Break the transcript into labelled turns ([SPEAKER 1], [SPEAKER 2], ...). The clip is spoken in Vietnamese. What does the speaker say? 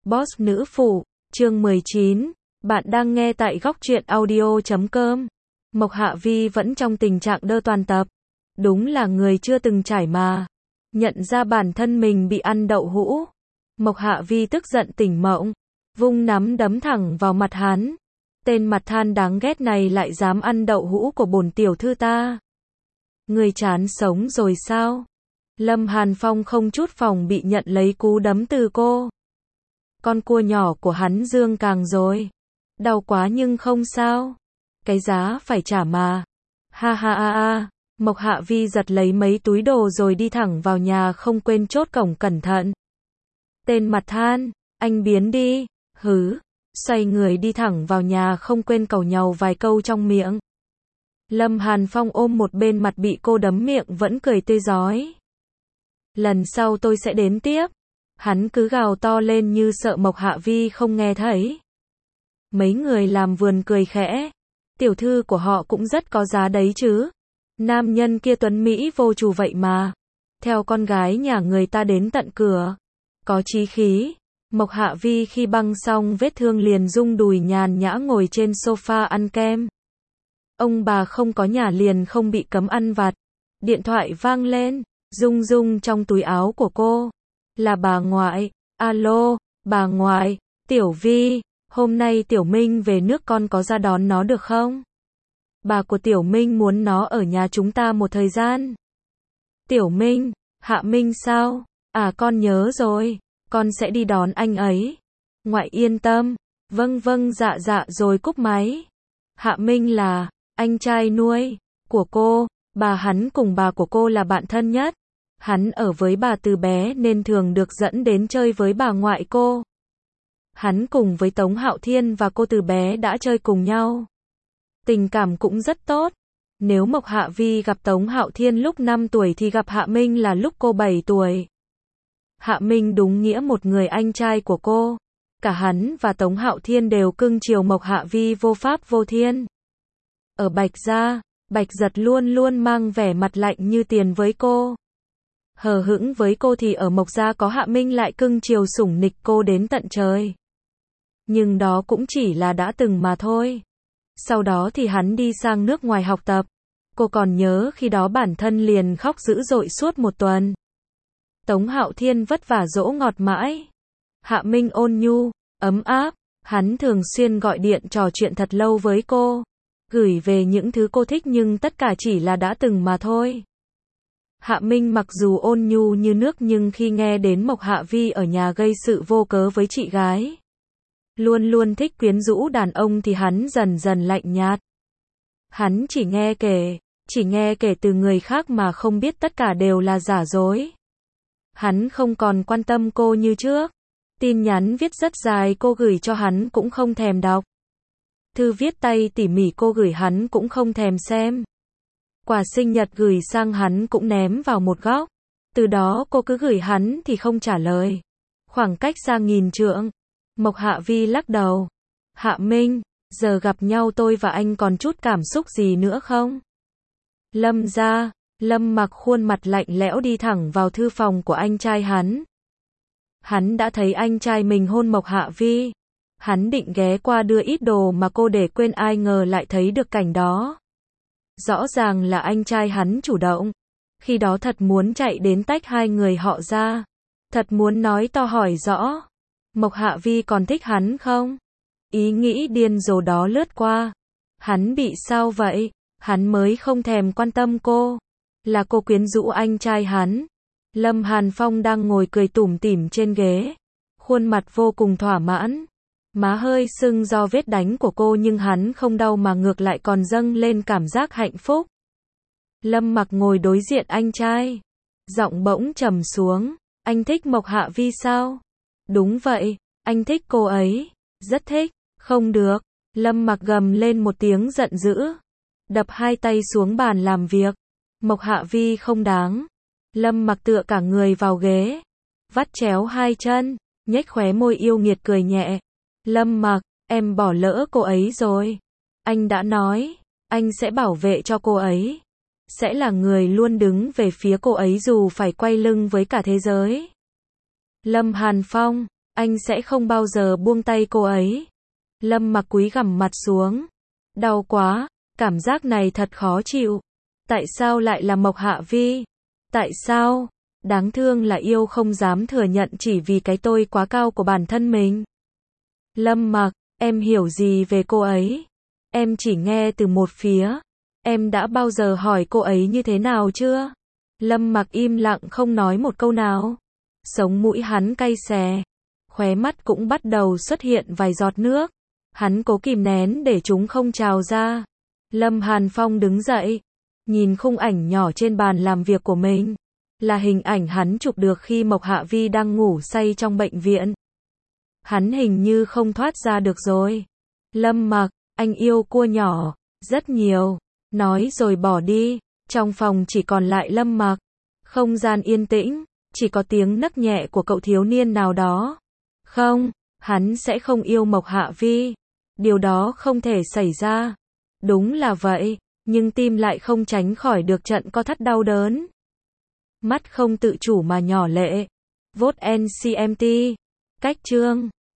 [SPEAKER 1] Boss nữ phụ, chương 19, bạn đang nghe tại góc truyện audio.com. Mộc Hạ Vi vẫn trong tình trạng đơ toàn tập. Đúng là người chưa từng trải mà. Nhận ra bản thân mình bị ăn đậu hũ. Mộc Hạ Vi tức giận tỉnh mộng, vung nắm đấm thẳng vào mặt hắn. Tên mặt than đáng ghét này lại dám ăn đậu hũ của bổn tiểu thư ta. Người chán sống rồi sao? Lâm Hàn Phong không chút phòng bị nhận lấy cú đấm từ cô. Con cua nhỏ của hắn dương càng rồi. Đau quá nhưng không sao. Cái giá phải trả mà. Ha ha ha ha. Mộc Hạ Vi giật lấy mấy túi đồ rồi đi thẳng vào nhà không quên chốt cổng cẩn thận. Tên mặt than, anh biến đi. Hứ. Xoay người đi thẳng vào nhà không quên càu nhàu vài câu trong miệng. Lâm Hàn Phong ôm một bên mặt bị cô đấm miệng vẫn cười tươi rói. Lần sau tôi sẽ đến tiếp. Hắn cứ gào to lên như sợ Mộc Hạ Vi không nghe thấy. Mấy người làm vườn cười khẽ. Tiểu thư của họ cũng rất có giá đấy chứ. Nam nhân kia tuấn Mỹ vô trù vậy mà. Theo con gái nhà người ta đến tận cửa. Có chí khí. Mộc Hạ Vi khi băng xong vết thương liền rung đùi nhàn nhã ngồi trên sofa ăn kem. Ông bà không có nhà liền không bị cấm ăn vặt. Điện thoại vang lên. Rung rung trong túi áo của cô. Là bà ngoại. Alo, bà ngoại. Tiểu Vi, hôm nay Tiểu Minh về nước con có ra đón nó được không? Bà của Tiểu Minh muốn nó ở nhà chúng ta một thời gian. Tiểu Minh, Hạ Minh sao? À con nhớ rồi, con sẽ đi đón anh ấy. Ngoại yên tâm. Vâng vâng dạ dạ rồi cúp máy. Hạ Minh là anh trai nuôi của cô, bà hắn cùng bà của cô là bạn thân nhất. Hắn ở với bà từ bé nên thường được dẫn đến chơi với bà ngoại cô. Hắn cùng với Tống Hạo Thiên và cô từ bé đã chơi cùng nhau. Tình cảm cũng rất tốt. Nếu Mộc Hạ Vi gặp Tống Hạo Thiên lúc 5 tuổi thì gặp Hạ Minh là lúc cô 7 tuổi. Hạ Minh đúng nghĩa một người anh trai của cô. Cả hắn và Tống Hạo Thiên đều cưng chiều Mộc Hạ Vi vô pháp vô thiên. Ở Bạch Gia, Bạch Giật luôn luôn mang vẻ mặt lạnh như tiền với cô. Hờ hững với cô thì ở Mộc Gia có Hạ Minh lại cưng chiều sủng nịch cô đến tận trời. Nhưng đó cũng chỉ là đã từng mà thôi. Sau đó thì hắn đi sang nước ngoài học tập. Cô còn nhớ khi đó bản thân liền khóc dữ dội suốt một tuần. Tống Hạo Thiên vất vả dỗ ngọt mãi. Hạ Minh ôn nhu, ấm áp. Hắn thường xuyên gọi điện trò chuyện thật lâu với cô. Gửi về những thứ cô thích nhưng tất cả chỉ là đã từng mà thôi. Hạ Minh mặc dù ôn nhu như nước nhưng khi nghe đến Mộc Hạ Vi ở nhà gây sự vô cớ với chị gái, luôn luôn thích quyến rũ đàn ông thì hắn dần dần lạnh nhạt. Hắn chỉ nghe kể từ người khác mà không biết tất cả đều là giả dối. Hắn không còn quan tâm cô như trước. Tin nhắn viết rất dài cô gửi cho hắn cũng không thèm đọc. Thư viết tay tỉ mỉ cô gửi hắn cũng không thèm xem. Quà sinh nhật gửi sang hắn cũng ném vào một góc. Từ đó cô cứ gửi hắn thì không trả lời. Khoảng cách xa nghìn trượng. Mộc Hạ Vi lắc đầu. Hạ Minh, giờ gặp nhau tôi và anh còn chút cảm xúc gì nữa không? Lâm gia, Lâm Mặc khuôn mặt lạnh lẽo đi thẳng vào thư phòng của anh trai hắn. Hắn đã thấy anh trai mình hôn Mộc Hạ Vi. Hắn định ghé qua đưa ít đồ mà cô để quên ai ngờ lại thấy được cảnh đó. Rõ ràng là anh trai hắn chủ động. Khi đó thật muốn chạy đến tách hai người họ ra. Thật muốn nói to hỏi rõ. Mộc Hạ Vi còn thích hắn không? Ý nghĩ điên rồ đó lướt qua. Hắn bị sao vậy? Hắn mới không thèm quan tâm cô. Là cô quyến rũ anh trai hắn. Lâm Hàn Phong đang ngồi cười tủm tỉm trên ghế. Khuôn mặt vô cùng thỏa mãn. Má hơi sưng do vết đánh của cô nhưng hắn không đau mà ngược lại còn dâng lên cảm giác hạnh phúc. Lâm Mặc ngồi đối diện anh trai. Giọng bỗng trầm xuống. Anh thích Mộc Hạ Vi sao? Đúng vậy, anh thích cô ấy. Rất thích. Không được. Lâm Mặc gầm lên một tiếng giận dữ. Đập hai tay xuống bàn làm việc. Mộc Hạ Vi không đáng. Lâm Mặc tựa cả người vào ghế. Vắt chéo hai chân. Nhếch khóe môi yêu nghiệt cười nhẹ. Lâm Mặc, em bỏ lỡ cô ấy rồi. Anh đã nói, anh sẽ bảo vệ cho cô ấy. Sẽ là người luôn đứng về phía cô ấy dù phải quay lưng với cả thế giới. Lâm Hàn Phong, anh sẽ không bao giờ buông tay cô ấy. Lâm Mặc cúi gằm mặt xuống. Đau quá, cảm giác này thật khó chịu. Tại sao lại là Mộc Hạ Vi? Tại sao? Đáng thương là yêu không dám thừa nhận chỉ vì cái tôi quá cao của bản thân mình. Lâm Mặc, em hiểu gì về cô ấy? Em chỉ nghe từ một phía. Em đã bao giờ hỏi cô ấy như thế nào chưa? Lâm Mặc im lặng không nói một câu nào. Sống mũi hắn cay xè. Khóe mắt cũng bắt đầu xuất hiện vài giọt nước. Hắn cố kìm nén để chúng không trào ra. Lâm Hàn Phong đứng dậy. Nhìn khung ảnh nhỏ trên bàn làm việc của mình. Là hình ảnh hắn chụp được khi Mộc Hạ Vi đang ngủ say trong bệnh viện. Hắn hình như không thoát ra được rồi. Lâm Mặc, anh yêu cua nhỏ, rất nhiều. Nói rồi bỏ đi. Trong phòng chỉ còn lại Lâm Mặc. Không gian yên tĩnh, chỉ có tiếng nấc nhẹ của cậu thiếu niên nào đó. Không, hắn sẽ không yêu Mộc Hạ Vi. Điều đó không thể xảy ra. Đúng là vậy, nhưng tim lại không tránh khỏi được trận co thắt đau đớn. Mắt không tự chủ mà nhỏ lệ. Vote NCMT. Cách chương